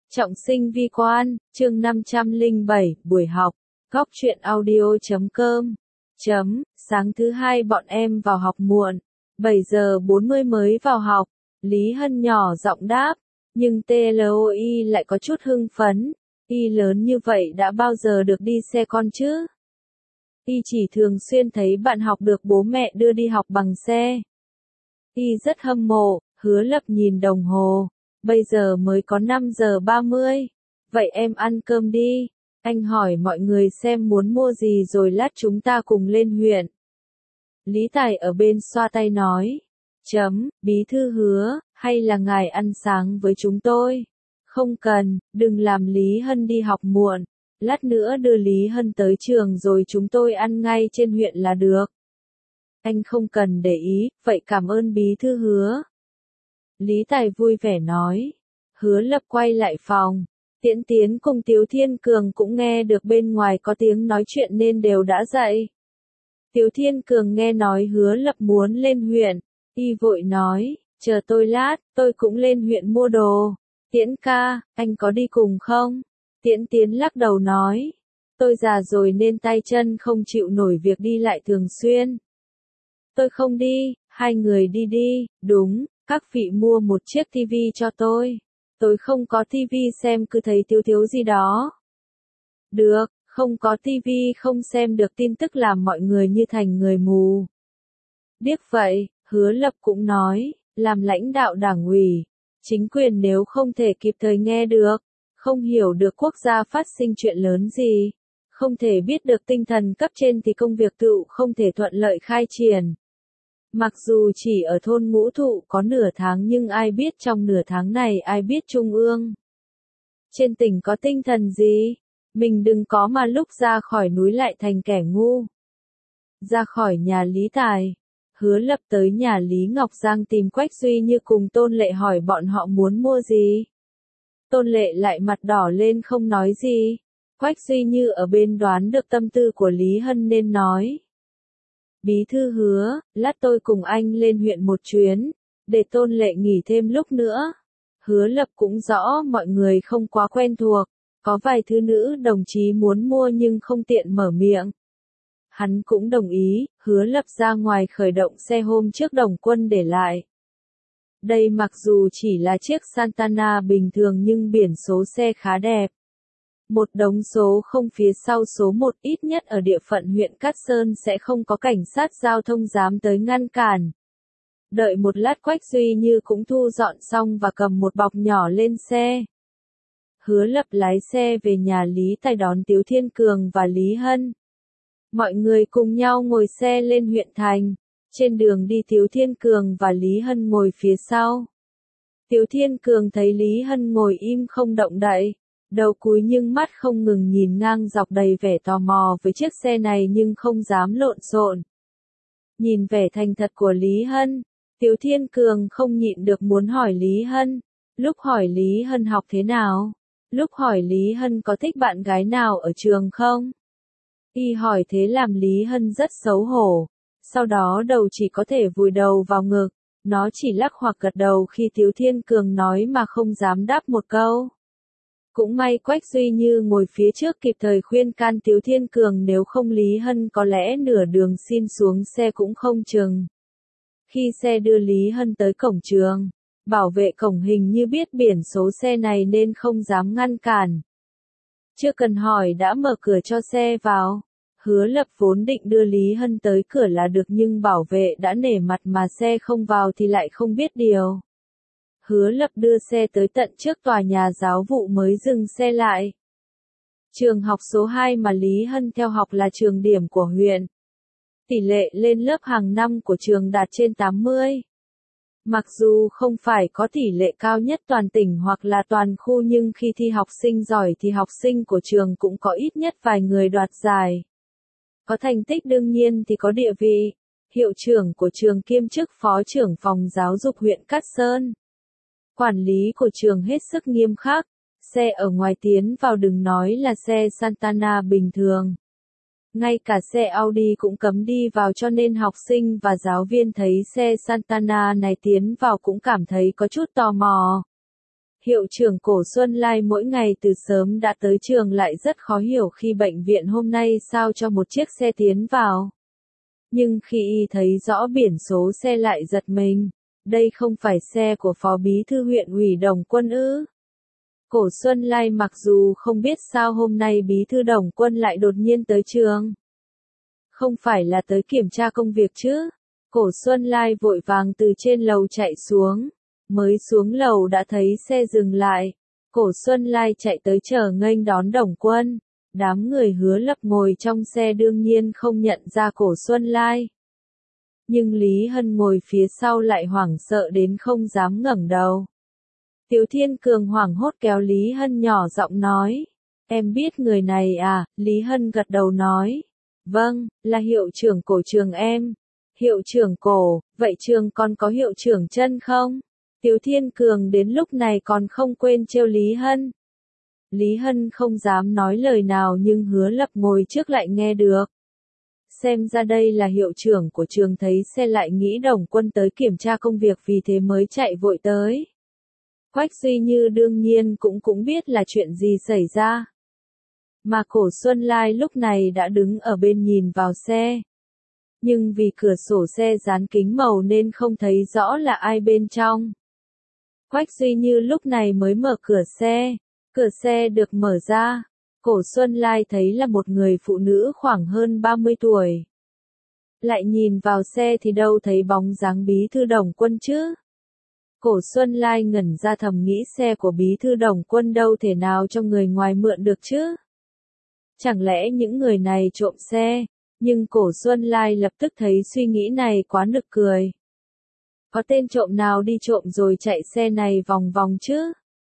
Trọng sinh vi quan, chương 507, buổi học, góc truyện audio.com. Sáng thứ hai bọn em vào học muộn, 7 giờ 40 mới vào học, Lý Hân nhỏ giọng đáp, nhưng TLOI lại có chút hưng phấn, y lớn như vậy đã bao giờ được đi xe con chứ? Y chỉ thường xuyên thấy bạn học được bố mẹ đưa đi học bằng xe. Y rất hâm mộ, Hứa Lập nhìn đồng hồ. Bây giờ mới có 5 giờ 30. Vậy em ăn cơm đi. Anh hỏi mọi người xem muốn mua gì rồi lát chúng ta cùng lên huyện. Lý Tài ở bên xoa tay nói. Bí thư Hứa, hay là ngài ăn sáng với chúng tôi? Không cần, đừng làm Lý Hân đi học muộn. Lát nữa đưa Lý Hân tới trường rồi chúng tôi ăn ngay trên huyện là được. Anh không cần để ý, vậy cảm ơn bí thư Hứa. Lý Tài vui vẻ nói. Hứa Lập quay lại phòng. Tiễn Tiến cùng Tiếu Thiên Cường cũng nghe được bên ngoài có tiếng nói chuyện nên đều đã dậy. Tiếu Thiên Cường nghe nói Hứa Lập muốn lên huyện. Y vội nói, chờ tôi lát, tôi cũng lên huyện mua đồ. Tiễn ca, anh có đi cùng không? Tiễn Tiến lắc đầu nói. Tôi già rồi nên tay chân không chịu nổi việc đi lại thường xuyên. Tôi không đi, hai người đi đi, đúng. Các vị mua một chiếc tivi cho tôi. Tôi không có tivi xem cứ thấy thiếu gì đó. Được, không có tivi không xem được tin tức làm mọi người như thành người mù. Biết vậy, Hứa Lập cũng nói, làm lãnh đạo đảng ủy, chính quyền nếu không thể kịp thời nghe được, không hiểu được quốc gia phát sinh chuyện lớn gì, không thể biết được tinh thần cấp trên thì công việc tự không thể thuận lợi khai triển. Mặc dù chỉ ở thôn Ngũ Thụ có nửa tháng nhưng ai biết trong nửa tháng này ai biết Trung ương. Trên tỉnh có tinh thần gì? Mình đừng có mà lúc ra khỏi núi lại thành kẻ ngu. Ra khỏi nhà Lý Tài, Hứa Lập tới nhà Lý Ngọc Giang tìm Quách Duy Như cùng Tôn Lệ hỏi bọn họ muốn mua gì. Tôn Lệ lại mặt đỏ lên không nói gì. Quách Duy Như ở bên đoán được tâm tư của Lý Hân nên nói. Bí thư Hứa, lát tôi cùng anh lên huyện một chuyến, để Tôn Lệ nghỉ thêm lúc nữa. Hứa Lập cũng rõ mọi người không quá quen thuộc, có vài thứ nữ đồng chí muốn mua nhưng không tiện mở miệng. Hắn cũng đồng ý, Hứa Lập ra ngoài khởi động xe hôm trước Đồng Quân để lại. Đây mặc dù chỉ là chiếc Santana bình thường nhưng biển số xe khá đẹp. Một đống số không phía sau số 1 ít nhất ở địa phận huyện Cát Sơn sẽ không có cảnh sát giao thông dám tới ngăn cản. Đợi một lát Quách Duy Như cũng thu dọn xong và cầm một bọc nhỏ lên xe. Hứa Lập lái xe về nhà Lý Tài đón Tiếu Thiên Cường và Lý Hân. Mọi người cùng nhau ngồi xe lên huyện thành. Trên đường đi Tiếu Thiên Cường và Lý Hân ngồi phía sau. Tiếu Thiên Cường thấy Lý Hân ngồi im không động đậy. Đầu cúi nhưng mắt không ngừng nhìn ngang dọc đầy vẻ tò mò với chiếc xe này nhưng không dám lộn xộn. Nhìn vẻ thành thật của Lý Hân, Tiếu Thiên Cường không nhịn được muốn hỏi Lý Hân. Lúc hỏi Lý Hân học thế nào? Lúc hỏi Lý Hân có thích bạn gái nào ở trường không? Y hỏi thế làm Lý Hân rất xấu hổ. Sau đó đầu chỉ có thể vùi đầu vào ngực. Nó chỉ lắc hoặc gật đầu khi Tiếu Thiên Cường nói mà không dám đáp một câu. Cũng may Quách Duy Như ngồi phía trước kịp thời khuyên can Tiếu Thiên Cường nếu không Lý Hân có lẽ nửa đường xin xuống xe cũng không chừng. Khi xe đưa Lý Hân tới cổng trường, bảo vệ cổng hình như biết biển số xe này nên không dám ngăn cản. Chưa cần hỏi đã mở cửa cho xe vào. Hứa Lập vốn định đưa Lý Hân tới cửa là được nhưng bảo vệ đã nể mặt mà xe không vào thì lại không biết điều. Hứa Lập đưa xe tới tận trước tòa nhà giáo vụ mới dừng xe lại. Trường học số 2 mà Lý Hân theo học là trường điểm của huyện. Tỷ lệ lên lớp hàng năm của trường đạt trên 80. Mặc dù không phải có tỷ lệ cao nhất toàn tỉnh hoặc là toàn khu nhưng khi thi học sinh giỏi thì học sinh của trường cũng có ít nhất vài người đoạt giải. Có thành tích đương nhiên thì có địa vị. Hiệu trưởng của trường kiêm chức phó trưởng phòng giáo dục huyện Cát Sơn. Quản lý của trường hết sức nghiêm khắc, xe ở ngoài tiến vào đừng nói là xe Santana bình thường. Ngay cả xe Audi cũng cấm đi vào cho nên học sinh và giáo viên thấy xe Santana này tiến vào cũng cảm thấy có chút tò mò. Hiệu trưởng Cổ Xuân Lai mỗi ngày từ sớm đã tới trường lại rất khó hiểu khi bệnh viện hôm nay sao cho một chiếc xe tiến vào. Nhưng khi y thấy rõ biển số xe lại giật mình. Đây không phải xe của Phó Bí thư huyện ủy Đồng Quân ư? Cổ Xuân Lai mặc dù không biết sao hôm nay Bí thư Đồng Quân lại đột nhiên tới trường. Không phải là tới kiểm tra công việc chứ? Cổ Xuân Lai vội vàng từ trên lầu chạy xuống. Mới xuống lầu đã thấy xe dừng lại. Cổ Xuân Lai chạy tới chờ nghênh đón Đồng Quân. Đám người Hứa Lập ngồi trong xe đương nhiên không nhận ra Cổ Xuân Lai. Nhưng Lý Hân ngồi phía sau lại hoảng sợ đến không dám ngẩng đầu. Tiếu Thiên Cường hoảng hốt kéo Lý Hân nhỏ giọng nói. Em biết người này à? Lý Hân gật đầu nói. Vâng, là hiệu trưởng Cổ trường em. Hiệu trưởng Cổ, vậy trường con có hiệu trưởng Chân không? Tiếu Thiên Cường đến lúc này còn không quên trêu Lý Hân. Lý Hân không dám nói lời nào nhưng Hứa Lập ngồi trước lại nghe được. Xem ra đây là hiệu trưởng của trường thấy xe lại nghĩ Đồng Quân tới kiểm tra công việc vì thế mới chạy vội tới. Quách Duy Như đương nhiên cũng biết là chuyện gì xảy ra. Mà Cổ Xuân Lai lúc này đã đứng ở bên nhìn vào xe. Nhưng vì cửa sổ xe dán kính màu nên không thấy rõ là ai bên trong. Quách Duy Như lúc này mới mở cửa xe. Cửa xe được mở ra. Cổ Xuân Lai thấy là một người phụ nữ khoảng hơn 30 tuổi. Lại nhìn vào xe thì đâu thấy bóng dáng Bí thư Đồng Quân chứ. Cổ Xuân Lai ngẩn ra thầm nghĩ xe của Bí thư Đồng Quân đâu thể nào cho người ngoài mượn được chứ. Chẳng lẽ những người này trộm xe, nhưng Cổ Xuân Lai lập tức thấy suy nghĩ này quá nực cười. Có tên trộm nào đi trộm rồi chạy xe này vòng vòng chứ?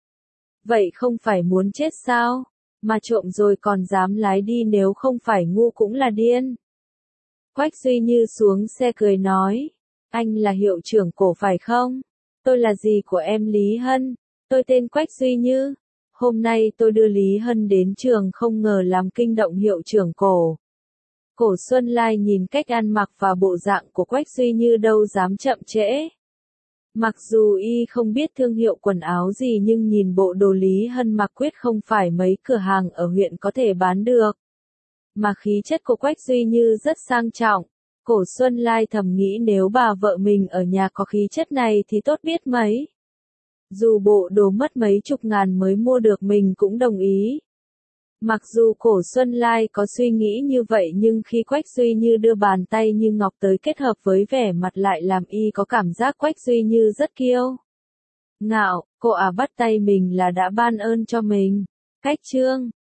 Vậy không phải muốn chết sao? Mà trộm rồi còn dám lái đi nếu không phải ngu cũng là điên. Quách Duy Như xuống xe cười nói. Anh là hiệu trưởng Cổ phải không? Tôi là dì của em Lý Hân. Tôi tên Quách Duy Như. Hôm nay tôi đưa Lý Hân đến trường không ngờ làm kinh động hiệu trưởng Cổ. Cổ Xuân Lai nhìn cách ăn mặc và bộ dạng của Quách Duy Như đâu dám chậm trễ. Mặc dù y không biết thương hiệu quần áo gì nhưng nhìn bộ đồ Lý Hân mặc quyết không phải mấy cửa hàng ở huyện có thể bán được. Mà khí chất của Quách Duy Như rất sang trọng. Cổ Xuân Lai thầm nghĩ nếu bà vợ mình ở nhà có khí chất này thì tốt biết mấy. Dù bộ đồ mất mấy chục ngàn mới mua được mình cũng đồng ý. Mặc dù Cổ Xuân Lai có suy nghĩ như vậy nhưng khi Quách Duy Như đưa bàn tay như ngọc tới kết hợp với vẻ mặt lại làm y có cảm giác Quách Duy Như rất kiêu ngạo, cô bắt tay mình là đã ban ơn cho mình. Cách chương